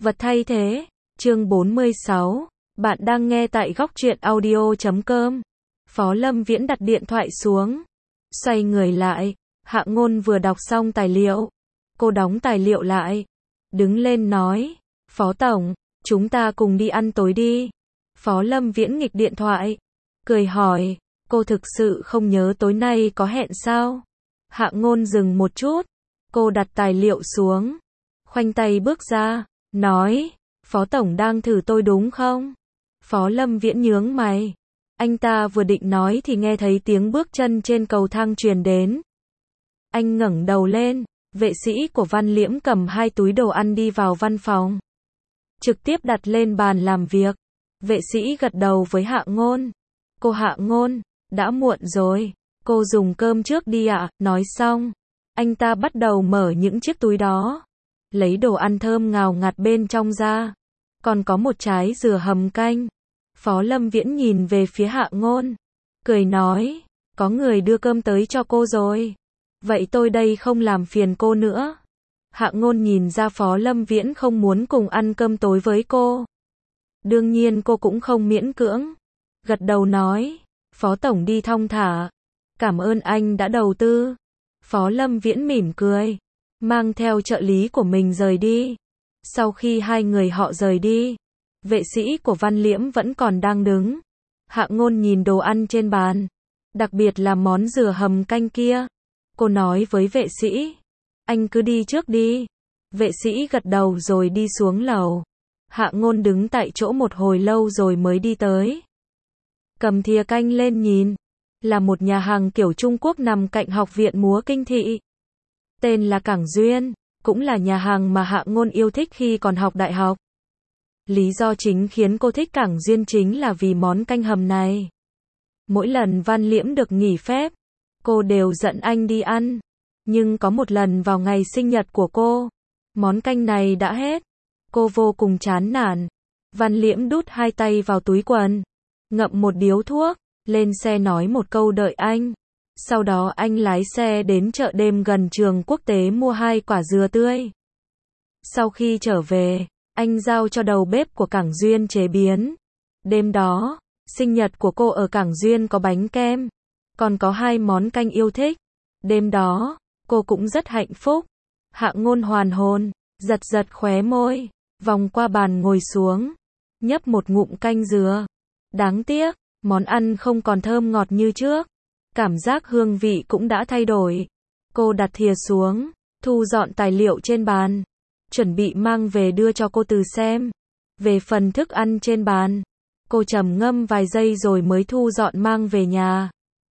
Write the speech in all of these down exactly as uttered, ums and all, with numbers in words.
Vật thay thế. Chương bốn mươi sáu. Bạn đang nghe tại góc truyện audio chấm com. Phó Lâm Viễn đặt điện thoại xuống. Xoay người lại. Hạ Ngôn vừa đọc xong tài liệu. Cô đóng tài liệu lại. Đứng lên nói. Phó Tổng, chúng ta cùng đi ăn tối đi. Phó Lâm Viễn nghịch điện thoại. Cười hỏi. Cô thực sự không nhớ tối nay có hẹn sao? Hạ Ngôn dừng một chút. Cô đặt tài liệu xuống. Khoanh tay bước ra. Nói. Phó Tổng đang thử tôi đúng không? Phó Lâm Viễn nhướng mày. Anh ta vừa định nói thì nghe thấy tiếng bước chân trên cầu thang truyền đến. Anh ngẩng đầu lên. Vệ sĩ của Văn Liễm cầm hai túi đồ ăn đi vào văn phòng. Trực tiếp đặt lên bàn làm việc. Vệ sĩ gật đầu với Hạ Ngôn. Cô Hạ Ngôn, đã muộn rồi. Cô dùng cơm trước đi ạ. Nói xong. Anh ta bắt đầu mở những chiếc túi đó. Lấy đồ ăn thơm ngào ngạt bên trong ra. Còn có một trái dừa hầm canh. Phó Lâm Viễn nhìn về phía Hạ Ngôn. Cười nói. Có người đưa cơm tới cho cô rồi. Vậy tôi đây không làm phiền cô nữa. Hạ Ngôn nhìn ra Phó Lâm Viễn không muốn cùng ăn cơm tối với cô. Đương nhiên cô cũng không miễn cưỡng. Gật đầu nói. Phó Tổng đi thong thả. Cảm ơn anh đã đầu tư. Phó Lâm Viễn mỉm cười. Mang theo trợ lý của mình rời đi. Sau khi hai người họ rời đi. Vệ sĩ của Văn Liễm vẫn còn đang đứng. Hạ Ngôn nhìn đồ ăn trên bàn. Đặc biệt là món dừa hầm canh kia. Cô nói với vệ sĩ. Anh cứ đi trước đi. Vệ sĩ gật đầu rồi đi xuống lầu. Hạ Ngôn đứng tại chỗ một hồi lâu rồi mới đi tới. Cầm thìa canh lên nhìn. Là một nhà hàng kiểu Trung Quốc nằm cạnh Học viện Múa Kinh Thị. Tên là Cảng Duyên. Cũng là nhà hàng mà Hạ Ngôn yêu thích khi còn học đại học. Lý do chính khiến cô thích Cảng Duyên chính là vì món canh hầm này. Mỗi lần Văn Liễm được nghỉ phép, cô đều dẫn anh đi ăn. Nhưng có một lần vào ngày sinh nhật của cô, món canh này đã hết. Cô vô cùng chán nản. Văn Liễm đút hai tay vào túi quần, ngậm một điếu thuốc, lên xe nói một câu đợi anh. Sau đó anh lái xe đến chợ đêm gần trường quốc tế mua hai quả dừa tươi. Sau khi trở về, anh giao cho đầu bếp của Cảng Duyên chế biến. Đêm đó, sinh nhật của cô ở Cảng Duyên có bánh kem, còn có hai món canh yêu thích. Đêm đó, cô cũng rất hạnh phúc. Hạ Ngôn hoàn hồn, giật giật khóe môi, vòng qua bàn ngồi xuống, nhấp một ngụm canh dừa. Đáng tiếc, món ăn không còn thơm ngọt như trước. Cảm giác hương vị cũng đã thay đổi. Cô đặt thìa xuống, thu dọn tài liệu trên bàn, chuẩn bị mang về đưa cho cô Từ xem. Về phần thức ăn trên bàn, cô trầm ngâm vài giây rồi mới thu dọn mang về nhà.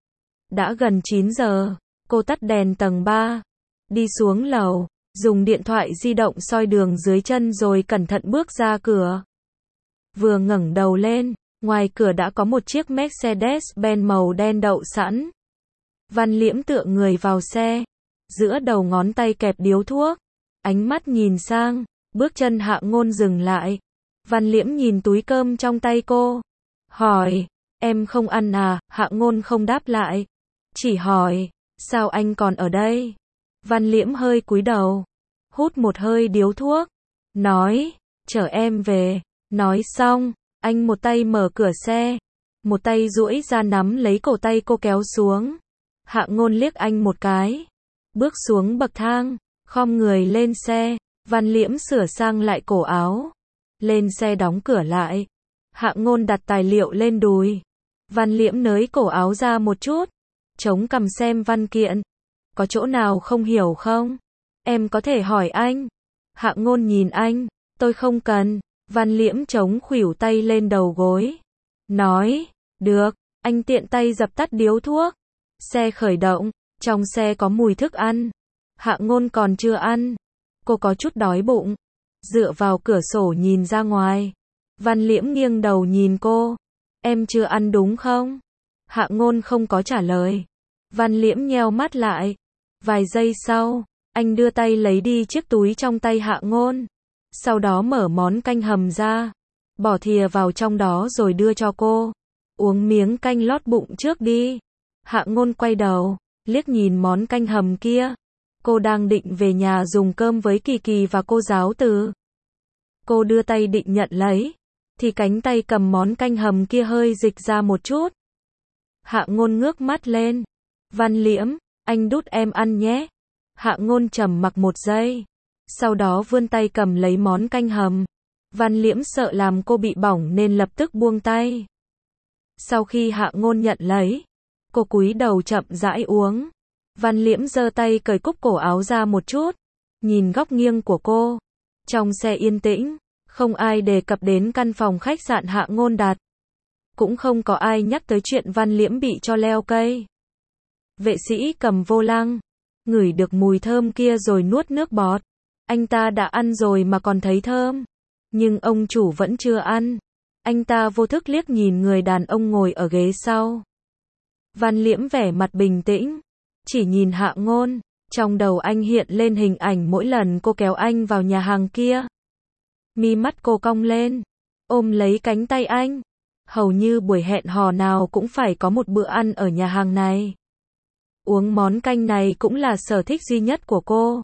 Đã gần chín giờ, cô tắt đèn tầng ba, đi xuống lầu, dùng điện thoại di động soi đường dưới chân rồi cẩn thận bước ra cửa. Vừa ngẩng đầu lên, ngoài cửa đã có một chiếc Mercedes-Benz màu đen đậu sẵn. Văn Liễm tựa người vào xe, giữa đầu ngón tay kẹp điếu thuốc, ánh mắt nhìn sang, bước chân Hạ Ngôn dừng lại. Văn Liễm nhìn túi cơm trong tay cô, hỏi, em không ăn à? Hạ Ngôn không đáp lại, chỉ hỏi, sao anh còn ở đây? Văn Liễm hơi cúi đầu, hút một hơi điếu thuốc, nói, chở em về. Nói xong, anh một tay mở cửa xe, một tay duỗi ra nắm lấy cổ tay cô kéo xuống. Hạ Ngôn liếc anh một cái, bước xuống bậc thang, khom người lên xe. Văn Liễm sửa sang lại cổ áo, lên xe đóng cửa lại. Hạ Ngôn đặt tài liệu lên đùi. Văn Liễm nới cổ áo ra một chút, chống cằm xem văn kiện. Có chỗ nào không hiểu không? Em có thể hỏi anh. Hạ Ngôn nhìn anh, tôi không cần. Văn Liễm chống khuỷu tay lên đầu gối, nói, được. Anh tiện tay dập tắt điếu thuốc. Xe khởi động, trong xe có mùi thức ăn. Hạ Ngôn còn chưa ăn. Cô có chút đói bụng. Dựa vào cửa sổ nhìn ra ngoài. Văn Liễm nghiêng đầu nhìn cô. Em chưa ăn đúng không? Hạ Ngôn không có trả lời. Văn Liễm nheo mắt lại. Vài giây sau, anh đưa tay lấy đi chiếc túi trong tay Hạ Ngôn. Sau đó mở món canh hầm ra, bỏ thìa vào trong đó rồi đưa cho cô. Uống miếng canh lót bụng trước đi. Hạ Ngôn quay đầu, liếc nhìn món canh hầm kia. Cô đang định về nhà dùng cơm với Kỳ Kỳ và cô giáo Từ. Cô đưa tay định nhận lấy, thì cánh tay cầm món canh hầm kia hơi dịch ra một chút. Hạ Ngôn ngước mắt lên. Văn Liễm, anh đút em ăn nhé. Hạ Ngôn trầm mặc một giây. Sau đó vươn tay cầm lấy món canh hầm. Văn Liễm sợ làm cô bị bỏng nên lập tức buông tay. Sau khi Hạ Ngôn nhận lấy, cô cúi đầu chậm rãi uống. Văn Liễm giơ tay cởi cúc cổ áo ra một chút, nhìn góc nghiêng của cô. Trong xe yên tĩnh, không ai đề cập đến căn phòng khách sạn Hạ Ngôn đặt. Cũng không có ai nhắc tới chuyện Văn Liễm bị cho leo cây. Vệ sĩ cầm vô lăng, ngửi được mùi thơm kia rồi nuốt nước bọt. Anh ta đã ăn rồi mà còn thấy thơm. Nhưng ông chủ vẫn chưa ăn. Anh ta vô thức liếc nhìn người đàn ông ngồi ở ghế sau. Văn Liễm vẻ mặt bình tĩnh, chỉ nhìn Hạ Ngôn. Trong đầu anh hiện lên hình ảnh mỗi lần cô kéo anh vào nhà hàng kia. Mi mắt cô cong lên, ôm lấy cánh tay anh. Hầu như buổi hẹn hò nào cũng phải có một bữa ăn ở nhà hàng này. Uống món canh này cũng là sở thích duy nhất của cô.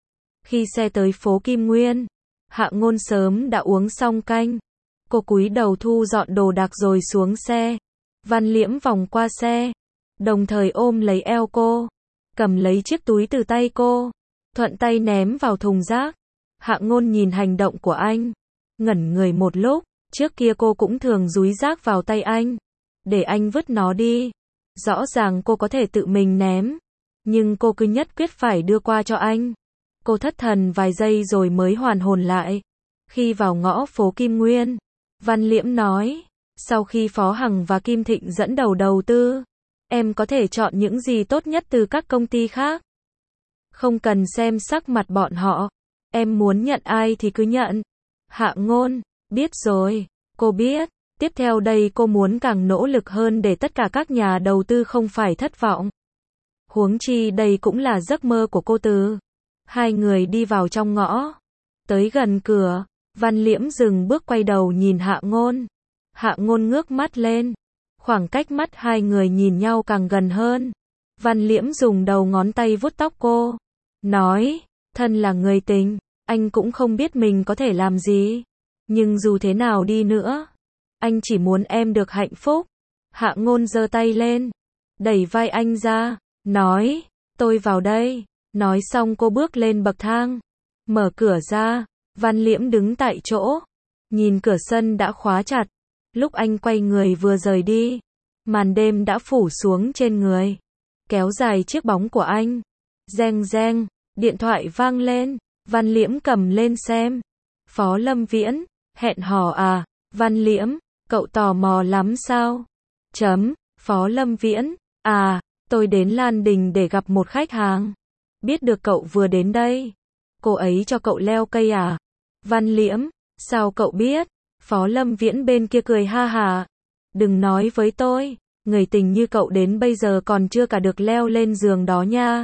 Khi xe tới phố Kim Nguyên, Hạ Ngôn sớm đã uống xong canh. Cô cúi đầu thu dọn đồ đạc rồi xuống xe. Văn Liễm vòng qua xe, đồng thời ôm lấy eo cô, cầm lấy chiếc túi từ tay cô, thuận tay ném vào thùng rác. Hạ Ngôn nhìn hành động của anh, ngẩn người một lúc. Trước kia cô cũng thường dúi rác vào tay anh, để anh vứt nó đi. Rõ ràng cô có thể tự mình ném, nhưng cô cứ nhất quyết phải đưa qua cho anh. Cô thất thần vài giây rồi mới hoàn hồn lại. Khi vào ngõ phố Kim Nguyên, Văn Liễm nói, sau khi Phó Hằng và Kim Thịnh dẫn đầu đầu tư, em có thể chọn những gì tốt nhất từ các công ty khác. Không cần xem sắc mặt bọn họ, em muốn nhận ai thì cứ nhận. Hạ Ngôn, biết rồi, cô biết. Tiếp theo đây cô muốn càng nỗ lực hơn để tất cả các nhà đầu tư không phải thất vọng. Huống chi đây cũng là giấc mơ của cô từ. Hai người đi vào trong ngõ. Tới gần cửa, Văn Liễm dừng bước quay đầu nhìn Hạ Ngôn. Hạ Ngôn ngước mắt lên. Khoảng cách mắt hai người nhìn nhau càng gần hơn. Văn Liễm dùng đầu ngón tay vuốt tóc cô. Nói, thân là người tình, anh cũng không biết mình có thể làm gì. Nhưng dù thế nào đi nữa, anh chỉ muốn em được hạnh phúc. Hạ Ngôn giơ tay lên, đẩy vai anh ra, nói, tôi vào đây. Nói xong cô bước lên bậc thang, mở cửa ra. Văn Liễm đứng tại chỗ, nhìn cửa sân đã khóa chặt. Lúc anh quay người vừa rời đi, màn đêm đã phủ xuống trên người, kéo dài chiếc bóng của anh. Reng reng, điện thoại vang lên. Văn Liễm cầm lên xem. Phó Lâm Viễn, hẹn hò à? Văn Liễm, cậu tò mò lắm sao? Chấm, Phó Lâm Viễn, à, tôi đến Lan Đình để gặp một khách hàng. Biết được cậu vừa đến đây. Cô ấy cho cậu leo cây à? Văn Liễm, sao cậu biết? Phó Lâm Viễn bên kia cười ha hả. Đừng nói với tôi, người tình như cậu đến bây giờ còn chưa cả được leo lên giường đó nha.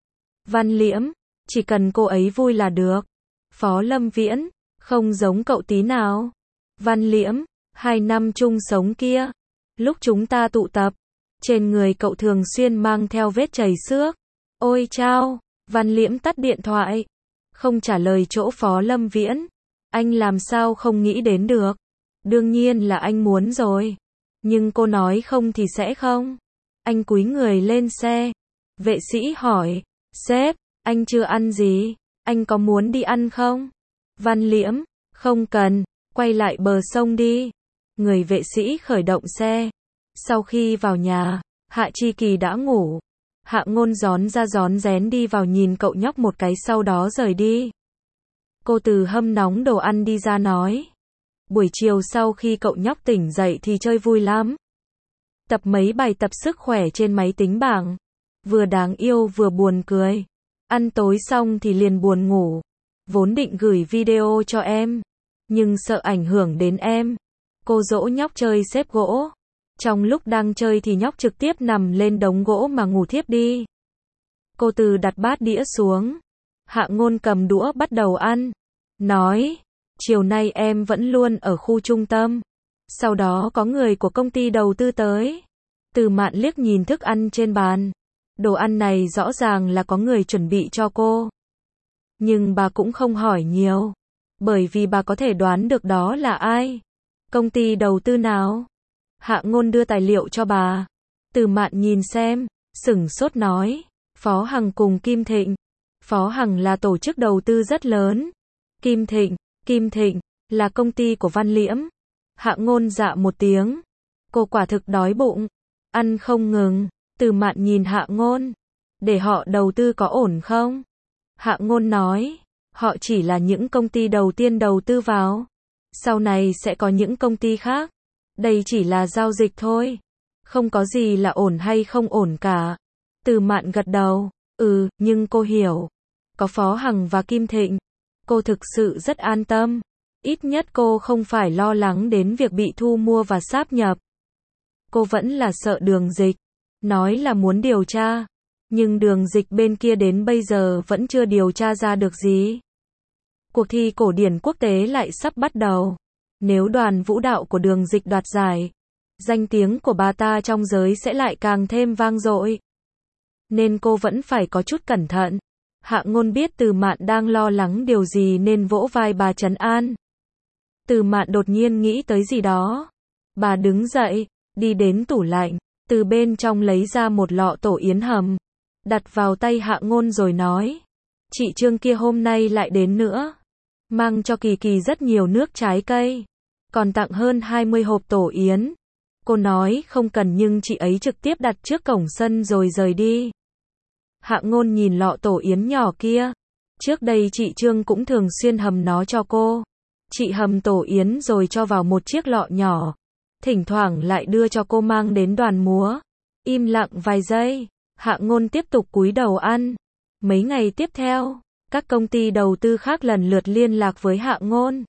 Văn Liễm, chỉ cần cô ấy vui là được. Phó Lâm Viễn, không giống cậu tí nào. Văn Liễm, hai năm chung sống kia, lúc chúng ta tụ tập, trên người cậu thường xuyên mang theo vết chảy xước. Ôi chao, Văn Liễm tắt điện thoại, không trả lời chỗ Phó Lâm Viễn. Anh làm sao không nghĩ đến được? Đương nhiên là anh muốn rồi. Nhưng cô nói không thì sẽ không. Anh cúi người lên xe. Vệ sĩ hỏi, sếp, anh chưa ăn gì, anh có muốn đi ăn không? Văn Liễm, không cần, quay lại bờ sông đi. Người vệ sĩ khởi động xe. Sau khi vào nhà, Hạ Chi Kỳ đã ngủ. Hạ Ngôn gión ra gión rén đi vào nhìn cậu nhóc một cái sau đó rời đi. Cô từ hâm nóng đồ ăn đi ra nói. Buổi chiều sau khi cậu nhóc tỉnh dậy thì chơi vui lắm. Tập mấy bài tập sức khỏe trên máy tính bảng. Vừa đáng yêu vừa buồn cười. Ăn tối xong thì liền buồn ngủ. Vốn định gửi video cho em, nhưng sợ ảnh hưởng đến em. Cô dỗ nhóc chơi xếp gỗ. Trong lúc đang chơi thì nhóc trực tiếp nằm lên đống gỗ mà ngủ thiếp đi. Cô từ đặt bát đĩa xuống. Hạ Ngôn cầm đũa bắt đầu ăn. Nói, chiều nay em vẫn luôn ở khu trung tâm. Sau đó có người của công ty đầu tư tới. Từ Mạn liếc nhìn thức ăn trên bàn. Đồ ăn này rõ ràng là có người chuẩn bị cho cô. Nhưng bà cũng không hỏi nhiều. Bởi vì bà có thể đoán được đó là ai. Công ty đầu tư nào? Hạ Ngôn đưa tài liệu cho bà. Từ Mạn nhìn xem, sửng sốt nói, Phó Hằng cùng Kim Thịnh. Phó Hằng là tổ chức đầu tư rất lớn. Kim Thịnh, Kim Thịnh, là công ty của Văn Liễm. Hạ Ngôn dạ một tiếng. Cô quả thực đói bụng. Ăn không ngừng. Từ Mạn nhìn Hạ Ngôn. Để họ đầu tư có ổn không? Hạ Ngôn nói, họ chỉ là những công ty đầu tiên đầu tư vào. Sau này sẽ có những công ty khác. Đây chỉ là giao dịch thôi. Không có gì là ổn hay không ổn cả. Từ Mạn gật đầu. Ừ, nhưng cô hiểu. Có Phó Hằng và Kim Thịnh. Cô thực sự rất an tâm. Ít nhất cô không phải lo lắng đến việc bị thu mua và sáp nhập. Cô vẫn là sợ Đường Dịch. Nói là muốn điều tra. Nhưng Đường Dịch bên kia đến bây giờ vẫn chưa điều tra ra được gì. Cuộc thi cổ điển quốc tế lại sắp bắt đầu. Nếu đoàn vũ đạo của Đường Dịch đoạt giải, danh tiếng của bà ta trong giới sẽ lại càng thêm vang dội. Nên cô vẫn phải có chút cẩn thận. Hạ Ngôn biết Từ Mạn đang lo lắng điều gì nên vỗ vai bà trấn an. Từ Mạn đột nhiên nghĩ tới gì đó. Bà đứng dậy, đi đến tủ lạnh, từ bên trong lấy ra một lọ tổ yến hầm, đặt vào tay Hạ Ngôn rồi nói, chị Trương kia hôm nay lại đến nữa, mang cho Kỳ Kỳ rất nhiều nước trái cây, còn tặng hơn hai mươi hộp tổ yến. Cô nói không cần nhưng chị ấy trực tiếp đặt trước cổng sân rồi rời đi. Hạ Ngôn nhìn lọ tổ yến nhỏ kia. Trước đây chị Trương cũng thường xuyên hầm nó cho cô. Chị hầm tổ yến rồi cho vào một chiếc lọ nhỏ. Thỉnh thoảng lại đưa cho cô mang đến đoàn múa. Im lặng vài giây. Hạ Ngôn tiếp tục cúi đầu ăn. Mấy ngày tiếp theo, các công ty đầu tư khác lần lượt liên lạc với Hạ Ngôn.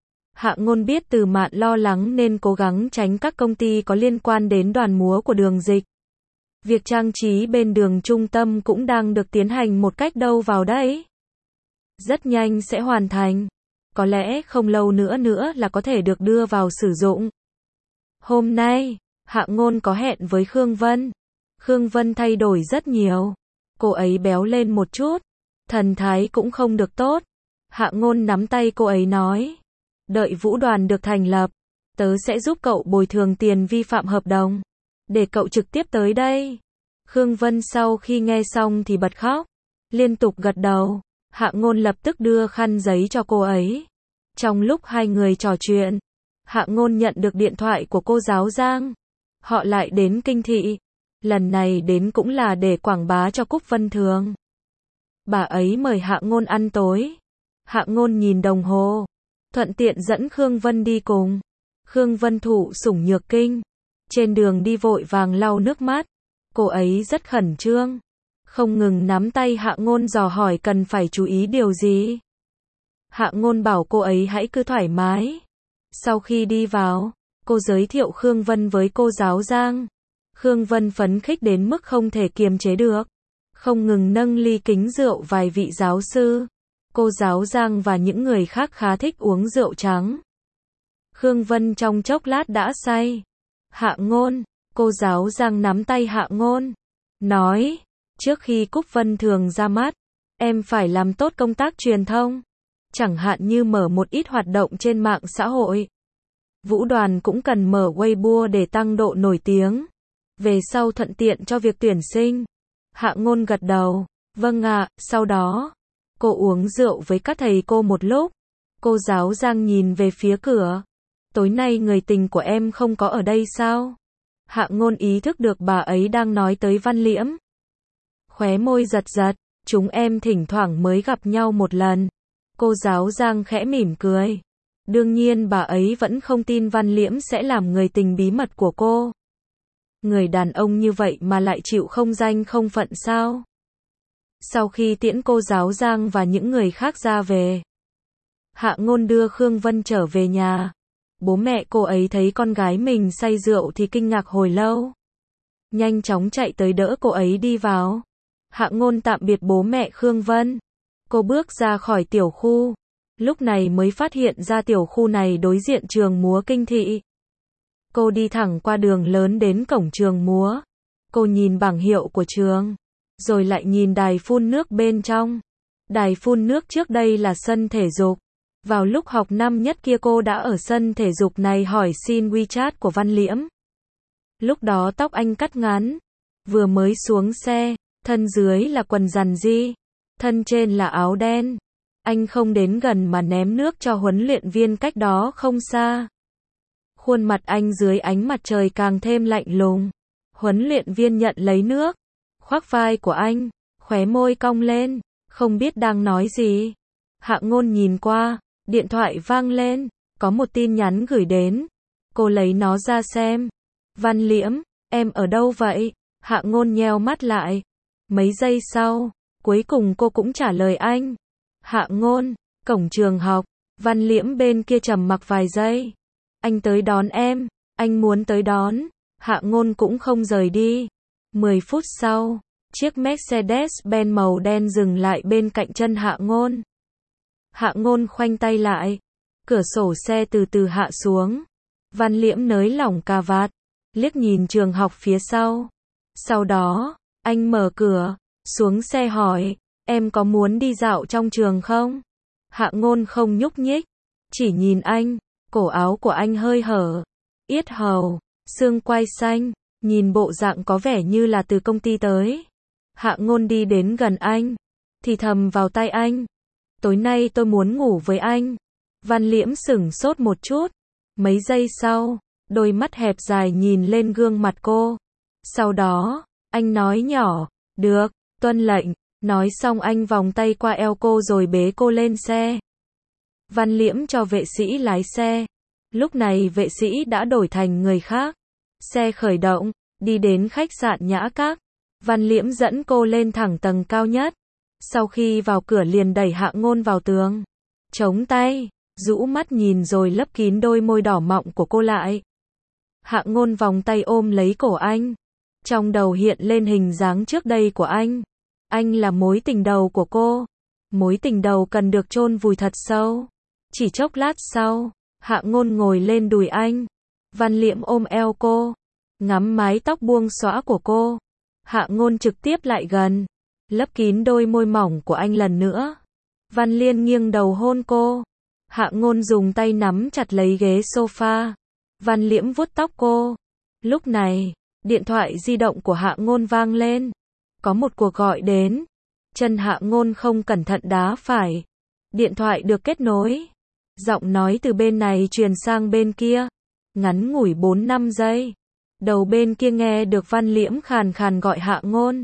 Hạ Ngôn biết Từ Mạn lo lắng nên cố gắng tránh các công ty có liên quan đến đoàn múa của Đường Dịch. Việc trang trí bên đường trung tâm cũng đang được tiến hành một cách đâu vào đấy. Rất nhanh sẽ hoàn thành. Có lẽ không lâu nữa nữa là có thể được đưa vào sử dụng. Hôm nay, Hạ Ngôn có hẹn với Khương Vân. Khương Vân thay đổi rất nhiều. Cô ấy béo lên một chút. Thần thái cũng không được tốt. Hạ Ngôn nắm tay cô ấy nói. Đợi vũ đoàn được thành lập, tớ sẽ giúp cậu bồi thường tiền vi phạm hợp đồng. Để cậu trực tiếp tới đây. Khương Vân sau khi nghe xong thì bật khóc. Liên tục gật đầu. Hạ Ngôn lập tức đưa khăn giấy cho cô ấy. Trong lúc hai người trò chuyện, Hạ Ngôn nhận được điện thoại của cô giáo Giang. Họ lại đến Kinh Thị. Lần này đến cũng là để quảng bá cho Cúc Vân Thường. Bà ấy mời Hạ Ngôn ăn tối. Hạ Ngôn nhìn đồng hồ. Thuận tiện dẫn Khương Vân đi cùng. Khương Vân thụ sủng nhược kinh. Trên đường đi vội vàng lau nước mắt. Cô ấy rất khẩn trương. Không ngừng nắm tay Hạ Ngôn dò hỏi cần phải chú ý điều gì. Hạ Ngôn bảo cô ấy hãy cứ thoải mái. Sau khi đi vào, cô giới thiệu Khương Vân với cô giáo Giang. Khương Vân phấn khích đến mức không thể kiềm chế được. Không ngừng nâng ly kính rượu vài vị giáo sư. Cô giáo Giang và những người khác khá thích uống rượu trắng. Khương Vân trong chốc lát đã say. Hạ Ngôn, cô giáo Giang nắm tay Hạ Ngôn. Nói, trước khi Cúc Vân Thường ra mắt, em phải làm tốt công tác truyền thông. Chẳng hạn như mở một ít hoạt động trên mạng xã hội. Vũ đoàn cũng cần mở Weibo để tăng độ nổi tiếng. Về sau thuận tiện cho việc tuyển sinh. Hạ Ngôn gật đầu. Vâng ạ, sau đó, cô uống rượu với các thầy cô một lúc. Cô giáo Giang nhìn về phía cửa. Tối nay người tình của em không có ở đây sao? Hạ Ngôn ý thức được bà ấy đang nói tới Văn Liễm. Khóe môi giật giật, chúng em thỉnh thoảng mới gặp nhau một lần. Cô giáo Giang khẽ mỉm cười. Đương nhiên bà ấy vẫn không tin Văn Liễm sẽ làm người tình bí mật của cô. Người đàn ông như vậy mà lại chịu không danh không phận sao? Sau khi tiễn cô giáo Giang và những người khác ra về, Hạ Ngôn đưa Khương Vân trở về nhà. Bố mẹ cô ấy thấy con gái mình say rượu thì kinh ngạc hồi lâu. Nhanh chóng chạy tới đỡ cô ấy đi vào. Hạ Ngôn tạm biệt bố mẹ Khương Vân. Cô bước ra khỏi tiểu khu. Lúc này mới phát hiện ra tiểu khu này đối diện trường múa Kinh Thị. Cô đi thẳng qua đường lớn đến cổng trường múa. Cô nhìn bảng hiệu của trường, rồi lại nhìn đài phun nước bên trong. Đài phun nước trước đây là sân thể dục. Vào lúc học năm nhất kia cô đã ở sân thể dục này hỏi xin WeChat của Văn Liễm. Lúc đó tóc anh cắt ngắn, vừa mới xuống xe, thân dưới là quần giằn di, thân trên là áo đen. Anh không đến gần mà ném nước cho huấn luyện viên cách đó không xa. Khuôn mặt anh dưới ánh mặt trời càng thêm lạnh lùng. Huấn luyện viên nhận lấy nước, khoác vai của anh, khóe môi cong lên, không biết đang nói gì. Hạ Ngôn nhìn qua, điện thoại vang lên, có một tin nhắn gửi đến. Cô lấy nó ra xem. Văn Liễm, em ở đâu vậy? Hạ Ngôn nheo mắt lại. Mấy giây sau, cuối cùng cô cũng trả lời anh. Hạ Ngôn, cổng trường học. Văn Liễm bên kia trầm mặc vài giây. Anh tới đón em, anh muốn tới đón. Hạ Ngôn cũng không rời đi. Mười phút sau, chiếc Mercedes-Benz màu đen dừng lại bên cạnh chân Hạ Ngôn. Hạ Ngôn khoanh tay lại. Cửa sổ xe từ từ hạ xuống. Văn Liễm nới lỏng cà vạt, liếc nhìn trường học phía sau. Sau đó, anh mở cửa, xuống xe hỏi, em có muốn đi dạo trong trường không? Hạ Ngôn không nhúc nhích, chỉ nhìn anh, cổ áo của anh hơi hở, yết hầu, xương quai xanh, nhìn bộ dạng có vẻ như là từ công ty tới. Hạ Ngôn đi đến gần anh, thì thầm vào tai anh, tối nay tôi muốn ngủ với anh. Văn Liễm sửng sốt một chút, mấy giây sau, đôi mắt hẹp dài nhìn lên gương mặt cô. Sau đó, anh nói nhỏ, được, tuân lệnh. Nói xong anh vòng tay qua eo cô rồi bế cô lên xe. Văn Liễm cho vệ sĩ lái xe. Lúc này vệ sĩ đã đổi thành người khác. Xe khởi động, đi đến khách sạn Nhã Các. Văn Liễm dẫn cô lên thẳng tầng cao nhất. Sau khi vào cửa liền đẩy Hạ Ngôn vào tường. Chống tay, rũ mắt nhìn rồi lấp kín đôi môi đỏ mọng của cô lại. Hạ Ngôn vòng tay ôm lấy cổ anh. Trong đầu hiện lên hình dáng trước đây của anh. Anh là mối tình đầu của cô. Mối tình đầu cần được chôn vùi thật sâu. Chỉ chốc lát sau, Hạ Ngôn ngồi lên đùi anh. Văn Liễm ôm eo cô, ngắm mái tóc buông xõa của cô. Hạ Ngôn trực tiếp lại gần, lấp kín đôi môi mỏng của anh lần nữa. Văn Liên nghiêng đầu hôn cô. Hạ Ngôn dùng tay nắm chặt lấy ghế sofa. Văn Liễm vuốt tóc cô. Lúc này, điện thoại di động của Hạ Ngôn vang lên. Có một cuộc gọi đến. Chân Hạ Ngôn không cẩn thận đá phải. Điện thoại được kết nối. Giọng nói từ bên này truyền sang bên kia. Ngắn ngủi bốn năm giây. Đầu bên kia nghe được Văn Liễm khàn khàn gọi Hạ Ngôn.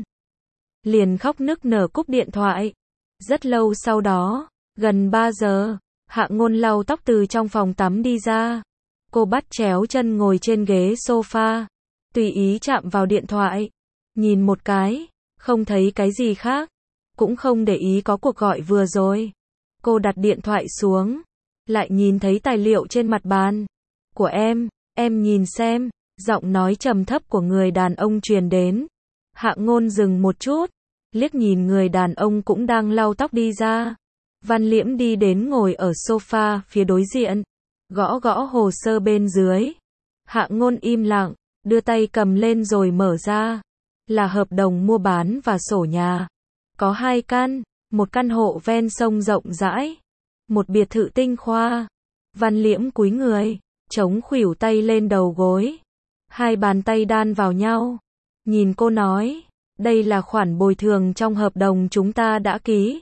Liền khóc nức nở cúp điện thoại. Rất lâu sau đó, gần ba giờ, Hạ Ngôn lau tóc từ trong phòng tắm đi ra. Cô bắt chéo chân ngồi trên ghế sofa. Tùy ý chạm vào điện thoại. Nhìn một cái. Không thấy cái gì khác, cũng không để ý có cuộc gọi vừa rồi. Cô đặt điện thoại xuống, lại nhìn thấy tài liệu trên mặt bàn. Của em, em nhìn xem, giọng nói trầm thấp của người đàn ông truyền đến. Hạ Ngôn dừng một chút, liếc nhìn người đàn ông cũng đang lau tóc đi ra. Văn Liễm đi đến ngồi ở sofa phía đối diện, gõ gõ hồ sơ bên dưới. Hạ Ngôn im lặng, đưa tay cầm lên rồi mở ra. Là hợp đồng mua bán và sổ nhà. Có hai căn, một căn hộ ven sông rộng rãi, một biệt thự tinh khoa. Văn Liễm cúi người, chống khuỷu tay lên đầu gối. Hai bàn tay đan vào nhau. Nhìn cô nói, đây là khoản bồi thường trong hợp đồng chúng ta đã ký.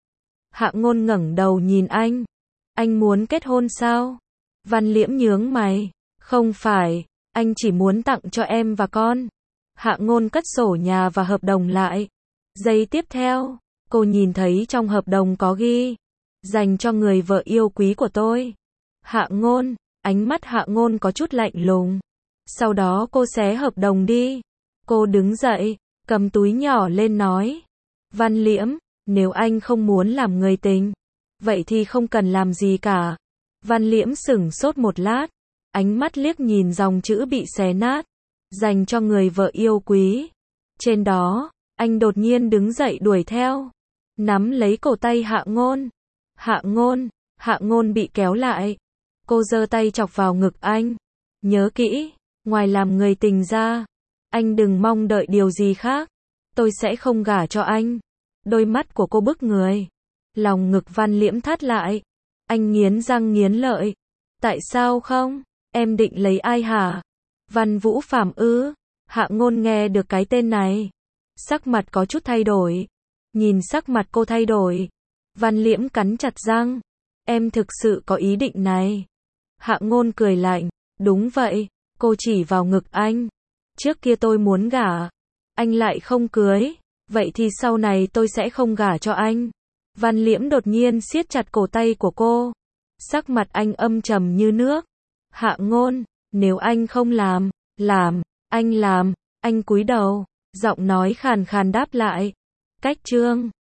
Hạ Ngôn ngẩng đầu nhìn anh. Anh muốn kết hôn sao? Văn Liễm nhướng mày. Không phải, anh chỉ muốn tặng cho em và con. Hạ Ngôn cất sổ nhà và hợp đồng lại. Giây tiếp theo, cô nhìn thấy trong hợp đồng có ghi, dành cho người vợ yêu quý của tôi. Hạ Ngôn, ánh mắt Hạ Ngôn có chút lạnh lùng. Sau đó cô xé hợp đồng đi. Cô đứng dậy, cầm túi nhỏ lên nói. Văn Liễm, nếu anh không muốn làm người tình, vậy thì không cần làm gì cả. Văn Liễm sửng sốt một lát, ánh mắt liếc nhìn dòng chữ bị xé nát. Dành cho người vợ yêu quý. Trên đó, anh đột nhiên đứng dậy đuổi theo. Nắm lấy cổ tay Hạ Ngôn. Hạ Ngôn, Hạ Ngôn bị kéo lại. Cô giơ tay chọc vào ngực anh. Nhớ kỹ, ngoài làm người tình ra, anh đừng mong đợi điều gì khác. Tôi sẽ không gả cho anh. Đôi mắt của cô bức người. Lòng ngực Văn Liễm thắt lại. Anh nghiến răng nghiến lợi. Tại sao không? Em định lấy ai hả? Văn Vũ Phạm ư? Hạ Ngôn nghe được cái tên này, sắc mặt có chút thay đổi. Nhìn sắc mặt cô thay đổi, Văn Liễm cắn chặt răng. Em thực sự có ý định này? Hạ Ngôn cười lạnh. Đúng vậy, cô chỉ vào ngực anh. Trước kia tôi muốn gả, anh lại không cưới. Vậy thì sau này tôi sẽ không gả cho anh. Văn Liễm đột nhiên siết chặt cổ tay của cô. Sắc mặt anh âm trầm như nước. Hạ Ngôn, nếu anh không làm, làm, anh làm. Anh cúi đầu, giọng nói khàn khàn đáp lại. Cách chương